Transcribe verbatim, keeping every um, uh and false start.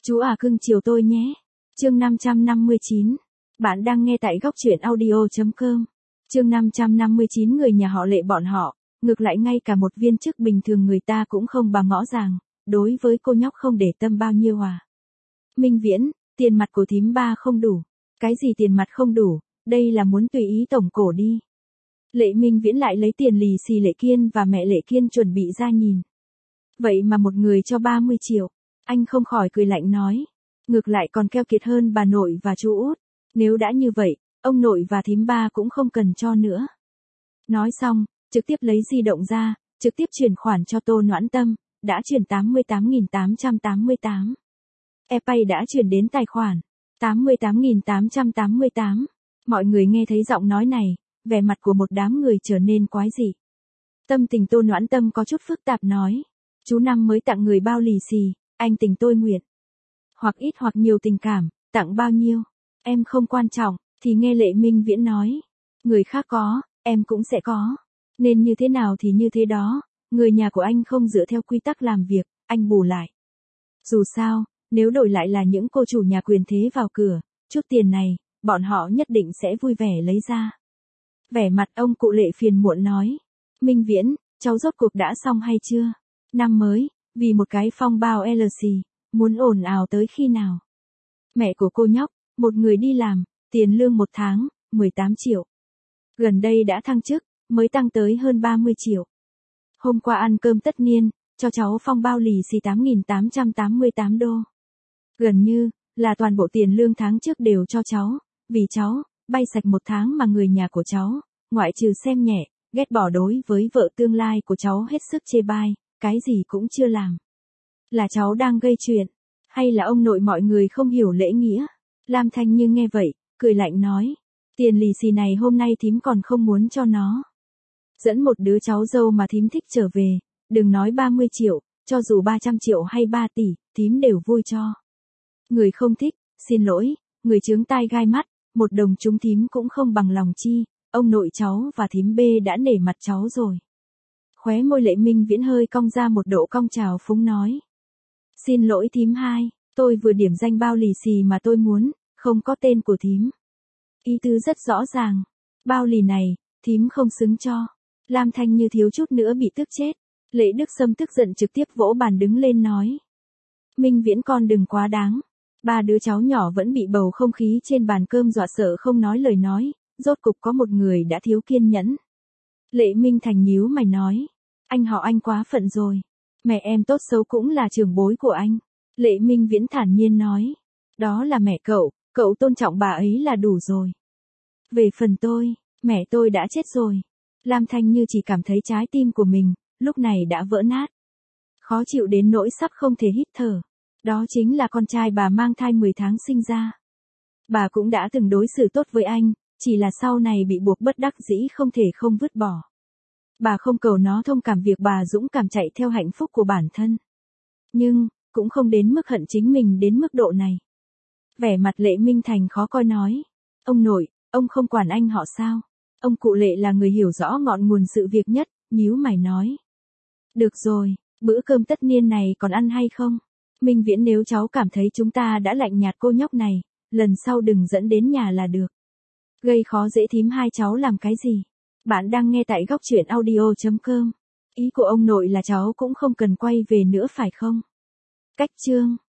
Chú à cưng chiều tôi nhé. Chương năm trăm năm mươi chín. Bạn đang nghe tại góc truyện audio chấm com. Chương năm trăm năm mươi chín người nhà họ Lệ bọn họ, ngược lại ngay cả một viên chức bình thường người ta cũng không bà ngõ ràng, đối với cô nhóc không để tâm bao nhiêu à. Minh Viễn, tiền mặt của thím ba không đủ. Cái gì tiền mặt không đủ, đây là muốn tùy ý tổng cổ đi. Lệ Minh Viễn lại lấy tiền lì xì Lệ Kiên và mẹ Lệ Kiên chuẩn bị ra nhìn. Vậy mà một người cho ba mươi triệu, anh không khỏi cười lạnh nói. Ngược lại còn keo kiệt hơn bà nội và chú út. Nếu đã như vậy, ông nội và thím ba cũng không cần cho nữa. Nói xong, trực tiếp lấy di động ra, trực tiếp chuyển khoản cho Tô Noãn Tâm, đã chuyển tám mươi tám nghìn tám trăm tám mươi tám. ePay đã chuyển đến tài khoản tám mươi tám nghìn tám trăm tám mươi tám. Mọi người nghe thấy giọng nói này, vẻ mặt của một đám người trở nên quái dị. Tâm tình Tô Noãn Tâm có chút phức tạp nói. Chú Năm mới tặng người bao lì xì, anh tình tôi nguyện. Hoặc ít hoặc nhiều tình cảm, tặng bao nhiêu, em không quan trọng, thì nghe Lệ Minh Viễn nói. Người khác có, em cũng sẽ có. Nên như thế nào thì như thế đó, người nhà của anh không dựa theo quy tắc làm việc, anh bù lại. Dù sao, nếu đổi lại là những cô chủ nhà quyền thế vào cửa, chút tiền này, bọn họ nhất định sẽ vui vẻ lấy ra. Vẻ mặt ông cụ Lệ phiền muộn nói. Minh Viễn, cháu rốt cuộc đã xong hay chưa? Năm mới, vì một cái phong bao lờ xê, muốn ồn ào tới khi nào? Mẹ của cô nhóc, một người đi làm, tiền lương một tháng, mười tám triệu. Gần đây đã thăng chức, mới tăng tới hơn ba mươi triệu. Hôm qua ăn cơm tất niên, cho cháu phong bao lì xì tám nghìn tám trăm tám mươi tám đô. Gần như, là toàn bộ tiền lương tháng trước đều cho cháu, vì cháu, bay sạch một tháng mà người nhà của cháu, ngoại trừ xem nhẹ, ghét bỏ đối với vợ tương lai của cháu hết sức chê bai, cái gì cũng chưa làm. Là cháu đang gây chuyện, hay là ông nội mọi người không hiểu lễ nghĩa? Lam Thanh Như nghe vậy, cười lạnh nói. Tiền lì xì này hôm nay thím còn không muốn cho nó. Dẫn một đứa cháu dâu mà thím thích trở về, đừng nói ba mươi triệu, cho dù ba trăm triệu hay ba tỷ, thím đều vui cho. Người không thích, xin lỗi, người chướng tai gai mắt, một đồng chúng thím cũng không bằng lòng chi, ông nội cháu và thím B đã nể mặt cháu rồi. Khóe môi Lệ Minh Viễn hơi cong ra một độ cong trào phúng nói. Xin lỗi thím hai, tôi vừa điểm danh bao lì xì mà tôi muốn, không có tên của thím. Ý tứ rất rõ ràng, bao lì này, thím không xứng cho. Lam Thanh Như thiếu chút nữa bị tức chết. Lệ Đức Sâm tức giận trực tiếp vỗ bàn đứng lên nói. Minh Viễn con đừng quá đáng. Ba đứa cháu nhỏ vẫn bị bầu không khí trên bàn cơm dọa sợ không nói lời nói, rốt cục có một người đã thiếu kiên nhẫn. Lệ Minh Thành nhíu mày nói. Anh họ anh quá phận rồi. Mẹ em tốt xấu cũng là trưởng bối của anh. Lệ Minh Viễn thản nhiên nói. Đó là mẹ cậu, cậu tôn trọng bà ấy là đủ rồi. Về phần tôi, mẹ tôi đã chết rồi. Lam Thanh Như chỉ cảm thấy trái tim của mình, lúc này đã vỡ nát. Khó chịu đến nỗi sắp không thể hít thở. Đó chính là con trai bà mang thai mười tháng sinh ra. Bà cũng đã từng đối xử tốt với anh, chỉ là sau này bị buộc bất đắc dĩ không thể không vứt bỏ. Bà không cầu nó thông cảm việc bà dũng cảm chạy theo hạnh phúc của bản thân. Nhưng, cũng không đến mức hận chính mình đến mức độ này. Vẻ mặt Lệ Minh Thành khó coi nói. Ông nội, ông không quản anh họ sao? Ông cụ Lệ là người hiểu rõ ngọn nguồn sự việc nhất, nhíu mày nói. Được rồi, bữa cơm tất niên này còn ăn hay không? Minh Viễn nếu cháu cảm thấy chúng ta đã lạnh nhạt cô nhóc này, lần sau đừng dẫn đến nhà là được. Gây khó dễ thím hai cháu làm cái gì? Bạn đang nghe tại góc truyện audio chấm com. Ý của ông nội là cháu cũng không cần quay về nữa phải không? Cách chương